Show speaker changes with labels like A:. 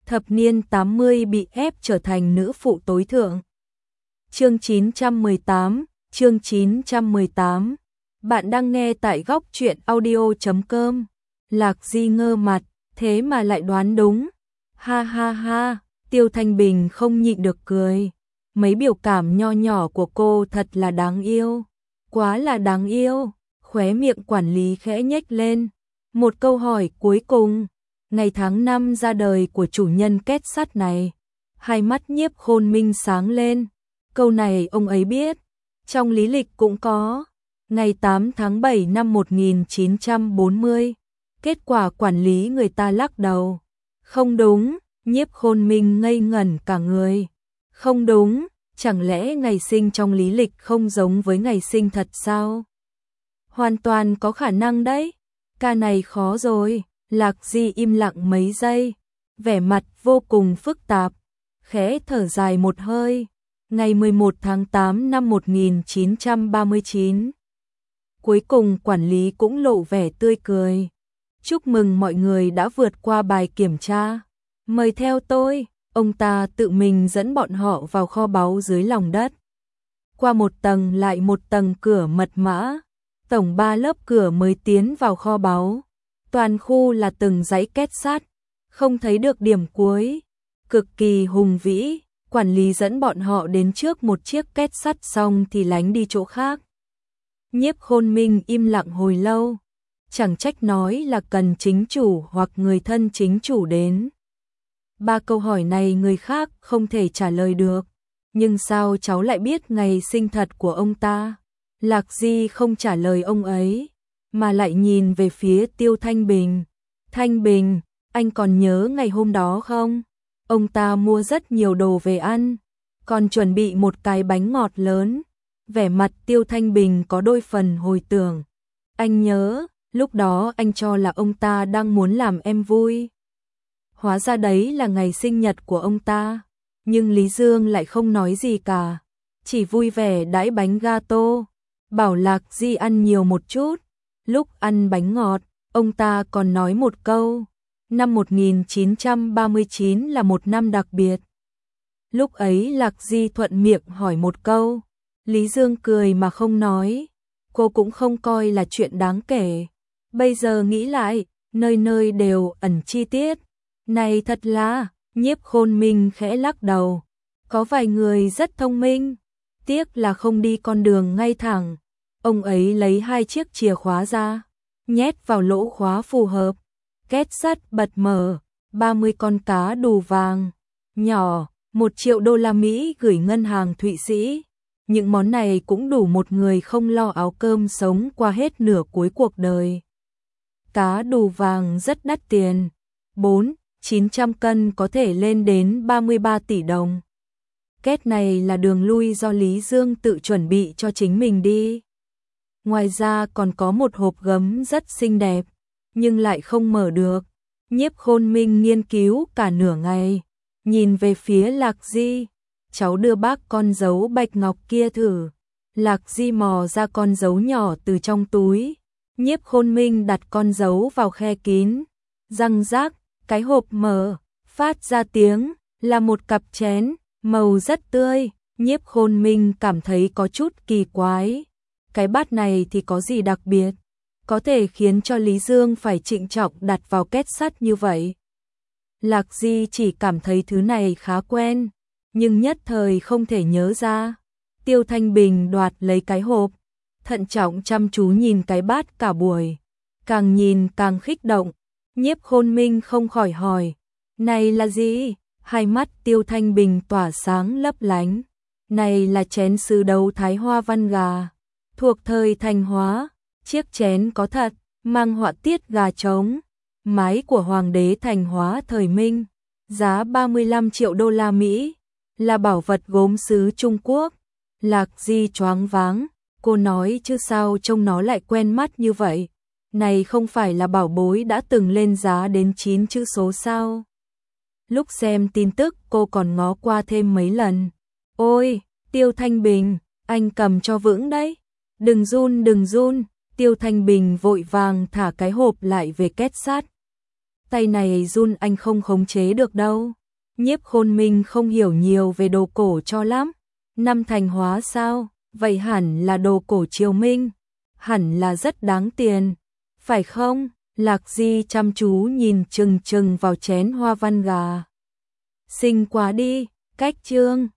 A: thập niên 80 bị ép trở thành nữ phụ tối thượng. Chương 918. Bạn đang nghe tại góc truyện audio.com. Lạc Di ngơ mặt, thế mà lại đoán đúng. Ha ha ha, Tiêu Thanh Bình không nhịn được cười. Mấy biểu cảm nho nhỏ của cô thật là đáng yêu. Quá là đáng yêu. Khóe miệng quản lý khẽ nhếch lên. Một câu hỏi cuối cùng. Ngày tháng năm ra đời của chủ nhân két sắt này. Hai mắt Nhiếp Khôn Minh sáng lên. Câu này ông ấy biết. Trong lý lịch cũng có. Ngày 8 tháng 7 năm 1940. Kết quả quản lý người ta lắc đầu. Không đúng, Nhiếp Khôn Minh ngây ngẩn cả người. Không đúng, chẳng lẽ ngày sinh trong lý lịch không giống với ngày sinh thật sao? Hoàn toàn có khả năng đấy. Ca này khó rồi. Lạc Di im lặng mấy giây, vẻ mặt vô cùng phức tạp, khẽ thở dài một hơi. Ngày 11 tháng 8 năm 1939. Cuối cùng quản lý cũng lộ vẻ tươi cười. Chúc mừng mọi người đã vượt qua bài kiểm tra. Mời theo tôi, ông ta tự mình dẫn bọn họ vào kho báu dưới lòng đất. Qua một tầng lại một tầng cửa mật mã, tổng 3 lớp cửa mới tiến vào kho báu. Toàn khu là từng dãy két sắt, không thấy được điểm cuối. Cực kỳ hùng vĩ, quản lý dẫn bọn họ đến trước một chiếc két sắt xong thì lánh đi chỗ khác. Nhiếp Khôn Minh im lặng hồi lâu, chẳng trách nói là cần chính chủ hoặc người thân chính chủ đến. 3 câu hỏi này người khác không thể trả lời được, nhưng sao cháu lại biết ngày sinh thật của ông ta? Lạc Di không trả lời ông ấy, mà lại nhìn về phía Tiêu Thanh Bình. Thanh Bình, anh còn nhớ ngày hôm đó không? Ông ta mua rất nhiều đồ về ăn, còn chuẩn bị một cái bánh ngọt lớn. Vẻ mặt Tiêu Thanh Bình có đôi phần hồi tưởng. Anh nhớ, lúc đó anh cho là ông ta đang muốn làm em vui. Hóa ra đấy là ngày sinh nhật của ông ta. Nhưng Lý Dương lại không nói gì cả, chỉ vui vẻ đãi bánh gato, bảo Lạc Di ăn nhiều một chút. Lúc ăn bánh ngọt, ông ta còn nói một câu, năm 1939 là một năm đặc biệt. Lúc ấy Lạc Di thuận miệng hỏi một câu, Lý Dương cười mà không nói, cô cũng không coi là chuyện đáng kể. Bây giờ nghĩ lại, nơi nơi đều ẩn chi tiết. Này thật là, Nhiếp Khôn Minh khẽ lắc đầu, có vài người rất thông minh, tiếc là không đi con đường ngay thẳng. Ông ấy lấy 2 chiếc chìa khóa ra, nhét vào lỗ khóa phù hợp. Két sắt bật mở, 30 con cá đù vàng, nhỏ, 1 triệu đô la Mỹ gửi ngân hàng Thụy Sĩ. Những món này cũng đủ một người không lo áo cơm sống qua hết nửa cuối cuộc đời. Cá đù vàng rất đắt tiền, 900 cân có thể lên đến 33 tỷ đồng. Két này là đường lui do Lý Dương tự chuẩn bị cho chính mình đi. Ngoài ra còn có một hộp gấm rất xinh đẹp, nhưng lại không mở được. Nhiếp Khôn Minh nghiên cứu cả nửa ngày, nhìn về phía Lạc Di, cháu đưa bác con dấu bạch ngọc kia thử. Lạc Di mò ra con dấu nhỏ từ trong túi. Nhiếp Khôn Minh đặt con dấu vào khe kín, răng rác, cái hộp mở, phát ra tiếng, là một cặp chén, màu rất tươi. Nhiếp Khôn Minh cảm thấy có chút kỳ quái. Cái bát này thì có gì đặc biệt, có thể khiến cho Lý Dương phải trịnh trọng đặt vào két sắt như vậy. Lạc Di chỉ cảm thấy thứ này khá quen, nhưng nhất thời không thể nhớ ra. Tiêu Thanh Bình đoạt lấy cái hộp, thận trọng chăm chú nhìn cái bát cả buổi, càng nhìn càng kích động. Nhiếp Khôn Minh không khỏi hỏi, này là gì? Hai mắt Tiêu Thanh Bình tỏa sáng lấp lánh. Này là chén sứ đấu Thái Hoa Văn Gà, thuộc thời Thanh Hóa. Chiếc chén có thật, mang họa tiết gà trống, mái của Hoàng đế Thanh Hóa thời Minh, giá 35 triệu đô la Mỹ, là bảo vật gốm sứ Trung Quốc. Lạc Di choáng váng, cô nói chứ sao trông nó lại quen mắt như vậy? Này không phải là bảo bối đã từng lên giá đến 9 chữ số sao? Lúc xem tin tức cô còn ngó qua thêm mấy lần. Ôi, Tiêu Thanh Bình, anh cầm cho vững đấy. Đừng run, đừng run. Tiêu Thanh Bình vội vàng thả cái hộp lại về két sắt. tay này run anh không khống chế được đâu. Nhiếp Khôn Minh không hiểu nhiều về đồ cổ cho lắm. Năm Thành Hóa sao? Vậy hẳn là đồ cổ Triều Minh. Hẳn là rất đáng tiền. Phải không? Lạc Di chăm chú nhìn chừng chừng vào chén hoa văn gà. Xinh quá đi, cách trương.